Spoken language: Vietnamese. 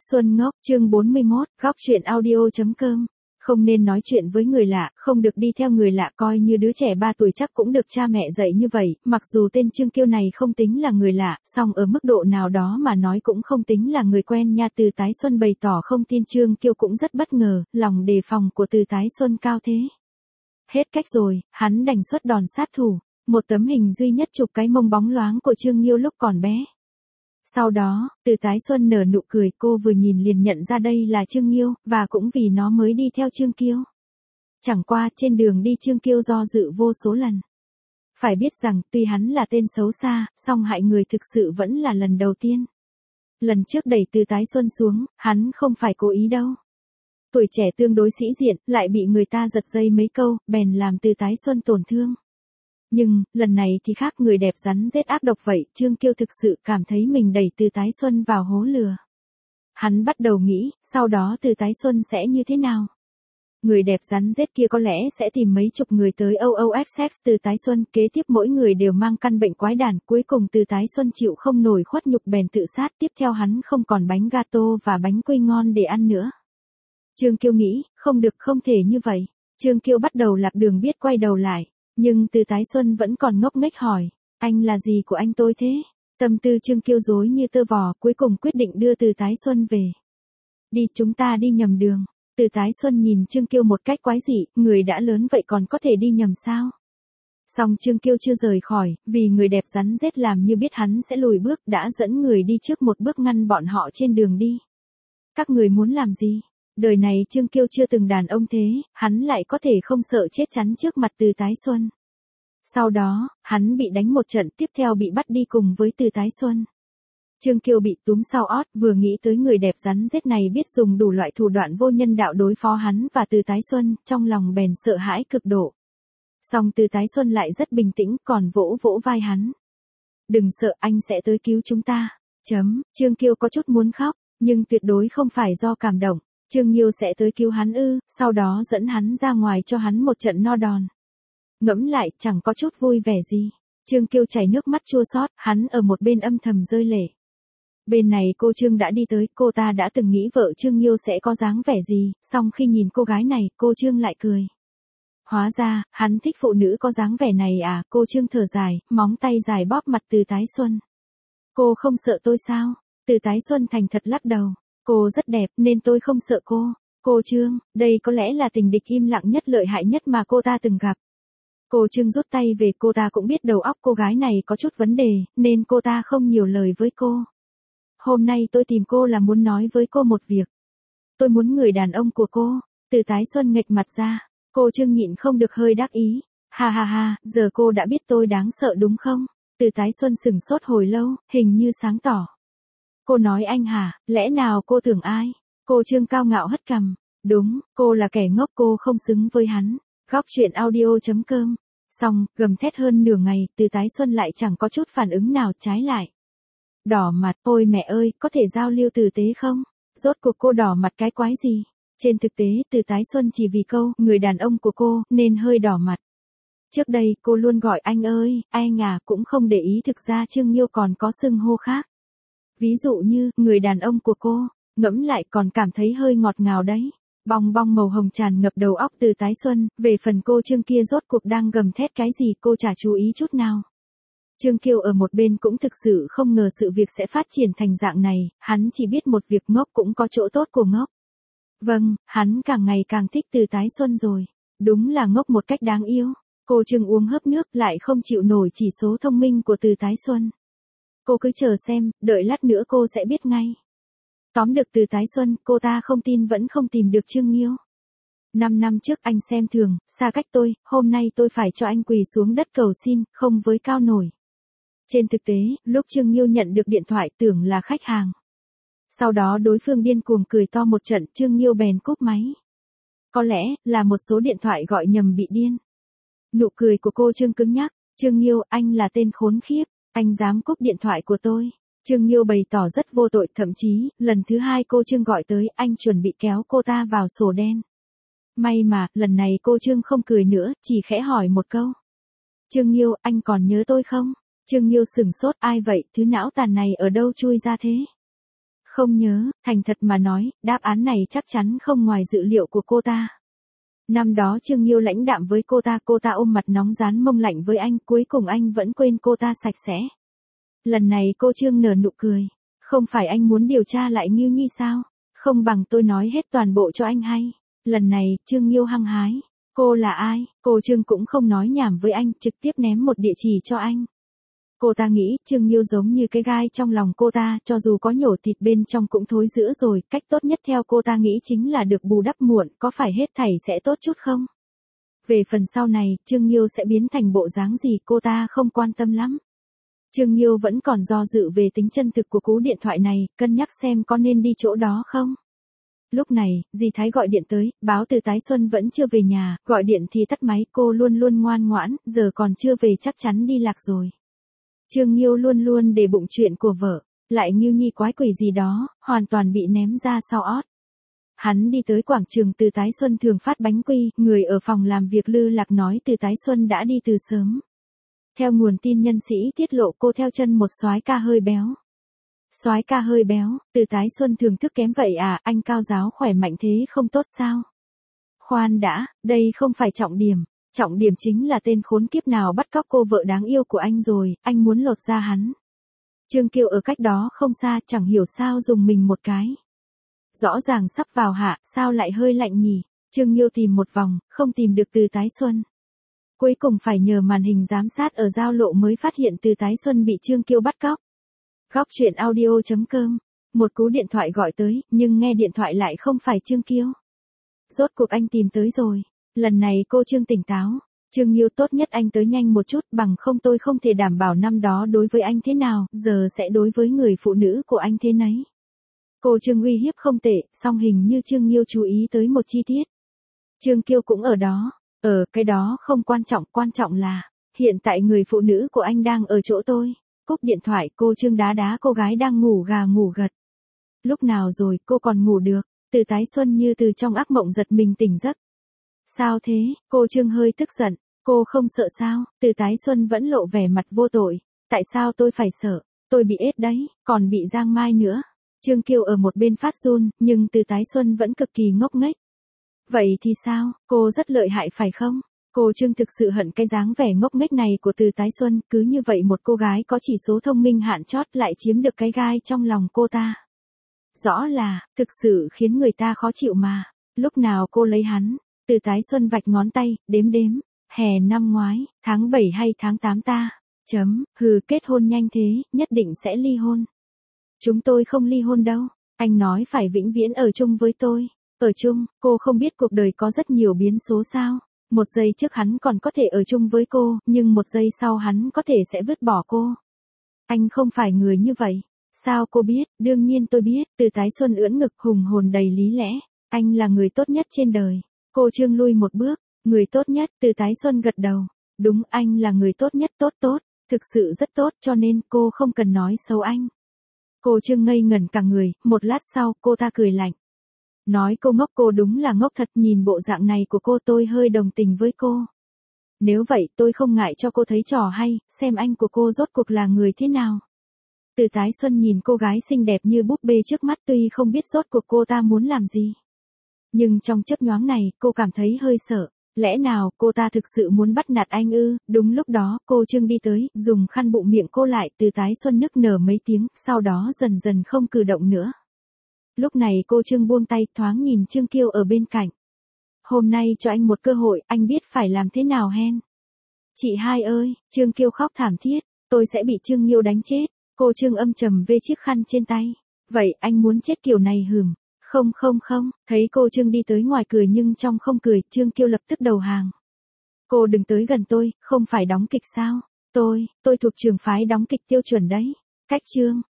Xuân Ngốc, chương 41, góc truyện audio.com. Không nên nói chuyện với người lạ, không được đi theo người lạ, coi như đứa trẻ 3 tuổi chắc cũng được cha mẹ dạy như vậy, mặc dù tên Trương Kiêu này không tính là người lạ, song ở mức độ nào đó mà nói cũng không tính là người quen nha. Từ Tái Xuân bày tỏ không tin. Trương Kiêu cũng rất bất ngờ, lòng đề phòng của Từ Tái Xuân cao thế. Hết cách rồi, hắn đành xuất đòn sát thủ, một tấm hình duy nhất chụp cái mông bóng loáng của Trương Kiêu lúc còn bé. Sau đó, Từ Tái Xuân nở nụ cười, cô vừa nhìn liền nhận ra đây là Trương Kiêu, và cũng vì nó mới đi theo Trương Kiêu. Chẳng qua trên đường đi Trương Kiêu do dự vô số lần. Phải biết rằng, tuy hắn là tên xấu xa, song hại người thực sự vẫn là lần đầu tiên. Lần trước đẩy Từ Tái Xuân xuống, hắn không phải cố ý đâu. Tuổi trẻ tương đối sĩ diện, lại bị người ta giật dây mấy câu, bèn làm Từ Tái Xuân tổn thương. Nhưng, lần này thì khác, người đẹp rắn rết ác độc vậy, Trương Kiêu thực sự cảm thấy mình đẩy Từ Tái Xuân vào hố lừa. Hắn bắt đầu nghĩ, sau đó Từ Tái Xuân sẽ như thế nào? Người đẹp rắn rết kia có lẽ sẽ tìm mấy chục người tới OOFX Từ Tái Xuân, kế tiếp mỗi người đều mang căn bệnh quái đản, cuối cùng Từ Tái Xuân chịu không nổi khuất nhục bèn tự sát, tiếp theo hắn không còn bánh gato và bánh quy ngon để ăn nữa. Trương Kiêu nghĩ, không được, không thể như vậy. Trương Kiêu bắt đầu lạc đường, biết quay đầu lại. Nhưng Từ Tái Xuân vẫn còn ngốc nghếch hỏi, anh là gì của anh tôi thế? Tâm tư Trương Kiêu rối như tơ vò, cuối cùng quyết định đưa Từ Tái Xuân về. Đi, chúng ta đi nhầm đường. Từ Tái Xuân nhìn Trương Kiêu một cách quái dị, người đã lớn vậy còn có thể đi nhầm sao? Song Trương Kiêu chưa rời khỏi, vì người đẹp rắn rết làm như biết hắn sẽ lùi bước, đã dẫn người đi trước một bước ngăn bọn họ trên đường đi. Các người muốn làm gì? Đời này Trương Kiêu chưa từng đàn ông thế, hắn lại có thể không sợ chết chắn trước mặt Từ Tái Xuân. Sau đó, hắn bị đánh một trận, tiếp theo bị bắt đi cùng với Từ Tái Xuân. Trương Kiêu bị túm sau ót, vừa nghĩ tới người đẹp rắn rết này biết dùng đủ loại thủ đoạn vô nhân đạo đối phó hắn và Từ Tái Xuân, trong lòng bèn sợ hãi cực độ. Song Từ Tái Xuân lại rất bình tĩnh, còn vỗ vỗ vai hắn. Đừng sợ, anh sẽ tới cứu chúng ta. Trương Kiêu có chút muốn khóc, nhưng tuyệt đối không phải do cảm động. Trương Kiêu sẽ tới cứu hắn ư? Sau đó dẫn hắn ra ngoài cho hắn một trận no đòn. Ngẫm lại, chẳng có chút vui vẻ gì. Trương Kiêu chảy nước mắt chua xót, hắn ở một bên âm thầm rơi lệ. Bên này cô Trương đã đi tới, cô ta đã từng nghĩ vợ Trương Kiêu sẽ có dáng vẻ gì, song khi nhìn cô gái này, cô Trương lại cười. Hóa ra, hắn thích phụ nữ có dáng vẻ này à? Cô Trương thở dài, móng tay dài bóp mặt Từ Tái Xuân. Cô không sợ tôi sao? Từ Tái Xuân thành thật lắc đầu. Cô rất đẹp, nên tôi không sợ cô. Cô Trương, đây có lẽ là tình địch im lặng nhất, lợi hại nhất mà cô ta từng gặp. Cô Trương rút tay về, cô ta cũng biết đầu óc cô gái này có chút vấn đề, nên cô ta không nhiều lời với cô. Hôm nay tôi tìm cô là muốn nói với cô một việc. Tôi muốn người đàn ông của cô. Từ Tái Xuân nghệch mặt ra. Cô Trương nhịn không được hơi đắc ý. Ha ha ha, giờ cô đã biết tôi đáng sợ đúng không? Từ Tái Xuân sửng sốt hồi lâu, hình như sáng tỏ. Cô nói anh hả, lẽ nào cô tưởng ai? Cô Trương cao ngạo hất cằm. Đúng, cô là kẻ ngốc, cô không xứng với hắn. Góc truyện audio.com. Xong, gầm thét hơn nửa ngày, Từ Tái Xuân lại chẳng có chút phản ứng nào, trái lại. Đỏ mặt, ôi mẹ ơi, có thể giao lưu tử tế không? Rốt cuộc cô đỏ mặt cái quái gì? Trên thực tế, Từ Tái Xuân chỉ vì câu, người đàn ông của cô, nên hơi đỏ mặt. Trước đây, cô luôn gọi anh ơi, anh à, cũng không để ý thực ra Trương Kiêu còn có xưng hô khác. Ví dụ như, người đàn ông của cô, ngẫm lại còn cảm thấy hơi ngọt ngào đấy. Bong bong màu hồng tràn ngập đầu óc Từ Tái Xuân, về phần cô Trương kia rốt cuộc đang gầm thét cái gì cô chả chú ý chút nào. Trương Kiêu ở một bên cũng thực sự không ngờ sự việc sẽ phát triển thành dạng này, hắn chỉ biết một việc, ngốc cũng có chỗ tốt của ngốc. Vâng, hắn càng ngày càng thích Từ Tái Xuân rồi. Đúng là ngốc một cách đáng yêu. Cô Trương uống hớp nước lại không chịu nổi chỉ số thông minh của Từ Tái Xuân. Cô cứ chờ xem, đợi lát nữa cô sẽ biết ngay. Tóm được Từ Tái Xuân, cô ta không tin vẫn không tìm được Trương Kiêu. 5 năm trước anh xem thường, xa cách tôi, hôm nay tôi phải cho anh quỳ xuống đất cầu xin, không với cao nổi. Trên thực tế, lúc Trương Kiêu nhận được điện thoại tưởng là khách hàng. Sau đó đối phương điên cuồng cười to một trận, Trương Kiêu bèn cúp máy. Có lẽ, là một số điện thoại gọi nhầm bị điên. Nụ cười của cô Trương cứng nhắc, Trương Kiêu, anh là tên khốn khiếp, anh dám cúp điện thoại của tôi. Trương Kiêu bày tỏ rất vô tội, thậm chí, lần thứ 2 cô Trương gọi tới, anh chuẩn bị kéo cô ta vào sổ đen. May mà, lần này cô Trương không cười nữa, chỉ khẽ hỏi một câu. Trương Kiêu, anh còn nhớ tôi không? Trương Kiêu sửng sốt, ai vậy, thứ não tàn này ở đâu chui ra thế? Không nhớ, thành thật mà nói, đáp án này chắc chắn không ngoài dự liệu của cô ta. Năm đó Trương Nghiêu lãnh đạm với cô ta ôm mặt nóng rán mông lạnh với anh, cuối cùng anh vẫn quên cô ta sạch sẽ. Lần này cô Trương nở nụ cười. Không phải anh muốn điều tra lại Nghiêu Nhi sao? Không bằng tôi nói hết toàn bộ cho anh hay. Lần này, Trương Nghiêu hăng hái. Cô là ai? Cô Trương cũng không nói nhảm với anh, trực tiếp ném một địa chỉ cho anh. Cô ta nghĩ Trương Nghiêu giống như cái gai trong lòng cô ta, cho dù có nhổ thịt bên trong cũng thối rữa rồi, cách tốt nhất theo cô ta nghĩ chính là được bù đắp muộn, có phải hết thảy sẽ tốt chút không? Về phần sau này, Trương Nghiêu sẽ biến thành bộ dáng gì cô ta không quan tâm lắm. Trương Nghiêu vẫn còn do dự về tính chân thực của cú điện thoại này, cân nhắc xem có nên đi chỗ đó không. Lúc này, dì Thái gọi điện tới, báo Từ Tái Xuân vẫn chưa về nhà, gọi điện thì tắt máy, cô luôn luôn ngoan ngoãn, giờ còn chưa về chắc chắn đi lạc rồi. Trương Nghiêu luôn luôn để bụng chuyện của vợ, lại Nghiêu Nhi quái quỷ gì đó, hoàn toàn bị ném ra sau ót. Hắn đi tới quảng trường Từ Tái Xuân thường phát bánh quy, người ở phòng làm việc lư lạc nói Từ Tái Xuân đã đi từ sớm. Theo nguồn tin nhân sĩ tiết lộ cô theo chân một soái ca hơi béo. Soái ca hơi béo, Từ Tái Xuân thưởng thức kém vậy à, anh cao giáo khỏe mạnh thế không tốt sao? Khoan đã, đây không phải trọng điểm chính là tên khốn kiếp nào bắt cóc cô vợ đáng yêu của anh rồi, anh muốn lột da hắn. Trương Kiều ở cách đó không xa, chẳng hiểu sao dùng mình một cái. Rõ ràng sắp vào hạ, sao lại hơi lạnh nhỉ? Trương Nghiêu tìm một vòng, không tìm được Từ Tái Xuân. Cuối cùng phải nhờ màn hình giám sát ở giao lộ mới phát hiện Từ Tái Xuân bị Trương Kiêu bắt cóc. Góc chuyện audio.com. Một cú điện thoại gọi tới, nhưng nghe điện thoại lại không phải Trương Kiêu. Rốt cuộc anh tìm tới rồi. Lần này cô Trương tỉnh táo. Trương Nghiêu tốt nhất anh tới nhanh một chút, bằng không tôi không thể đảm bảo năm đó đối với anh thế nào, giờ sẽ đối với người phụ nữ của anh thế nấy. Cô Trương uy hiếp không tệ, song hình như Trương Nghiêu chú ý tới một chi tiết. Trương Kiêu cũng ở đó. Cái đó không quan trọng là, hiện tại người phụ nữ của anh đang ở chỗ tôi. Cúp điện thoại, cô Trương đá cô gái đang ngủ gà ngủ gật. Lúc nào rồi, cô còn ngủ được? Từ Tái Xuân như từ trong ác mộng giật mình tỉnh giấc. Sao thế? Cô Trương hơi tức giận. Cô không sợ sao? Từ Tái Xuân vẫn lộ vẻ mặt vô tội. Tại sao tôi phải sợ? Tôi bị ết đấy, còn bị giang mai nữa. Trương Kiều ở một bên phát run, nhưng Từ Tái Xuân vẫn cực kỳ ngốc nghếch. Vậy thì sao? Cô rất lợi hại phải không? Cô Trương thực sự hận cái dáng vẻ ngốc nghếch này của Từ Tái Xuân, cứ như vậy một cô gái có chỉ số thông minh hạn chót lại chiếm được cái gai trong lòng cô ta. Rõ là, thực sự khiến người ta khó chịu mà. Lúc nào cô lấy hắn? Từ Tái Xuân vạch ngón tay, đếm. Hè năm ngoái, tháng 7 hay tháng 8 ta? Kết hôn nhanh thế, nhất định sẽ ly hôn. Chúng tôi không ly hôn đâu. Anh nói phải vĩnh viễn ở chung với tôi. Ở chung, cô không biết cuộc đời có rất nhiều biến số sao? Một giây trước hắn còn có thể ở chung với cô, nhưng một giây sau hắn có thể sẽ vứt bỏ cô. Anh không phải người như vậy. Sao cô biết? Đương nhiên tôi biết. Từ Tái Xuân ưỡn ngực hùng hồn đầy lý lẽ. Anh là người tốt nhất trên đời. Cô Trương lui một bước. Người tốt nhất, Từ Tái Xuân gật đầu. Đúng, anh là người tốt nhất, tốt. Thực sự rất tốt, cho nên cô không cần nói xấu anh. Cô Trương ngây ngẩn cả người, một lát sau cô ta cười lạnh. Nói cô ngốc, cô đúng là ngốc thật, nhìn bộ dạng này của cô tôi hơi đồng tình với cô. Nếu vậy tôi không ngại cho cô thấy trò hay, xem anh của cô rốt cuộc là người thế nào. Từ Tái Xuân nhìn cô gái xinh đẹp như búp bê trước mắt tuy không biết rốt cuộc cô ta muốn làm gì. Nhưng trong chớp nhoáng này cô cảm thấy hơi sợ. Lẽ nào cô ta thực sự muốn bắt nạt anh ư? Đúng lúc đó cô Trương đi tới, dùng khăn bụng miệng cô lại. Từ Tái Xuân nức nở mấy tiếng, sau đó dần dần không cử động nữa. Lúc này cô Trương buông tay, thoáng nhìn Trương Kiêu ở bên cạnh. Hôm nay cho anh một cơ hội, anh biết phải làm thế nào hen? Chị hai ơi, Trương Kiêu khóc thảm thiết, tôi sẽ bị Trương Nghiêu đánh chết. Cô Trương âm trầm vê chiếc khăn trên tay. Vậy anh muốn chết kiểu này hừm? Không, thấy cô Trương đi tới ngoài cười nhưng trong không cười, Trương Kiêu lập tức đầu hàng. Cô đừng tới gần tôi, không phải đóng kịch sao? Tôi thuộc trường phái đóng kịch tiêu chuẩn đấy. Cách Trương,